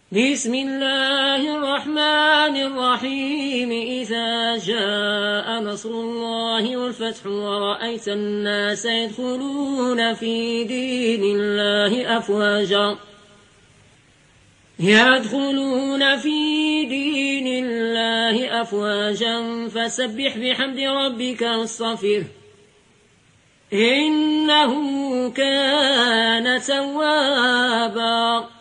بسم الله الرحمن الرحيم إذا جاء نصر الله والفتح ورأيت الناس يدخلون في دين الله أفواجا فسبح بحمد ربك واستغفره إنه كان توابا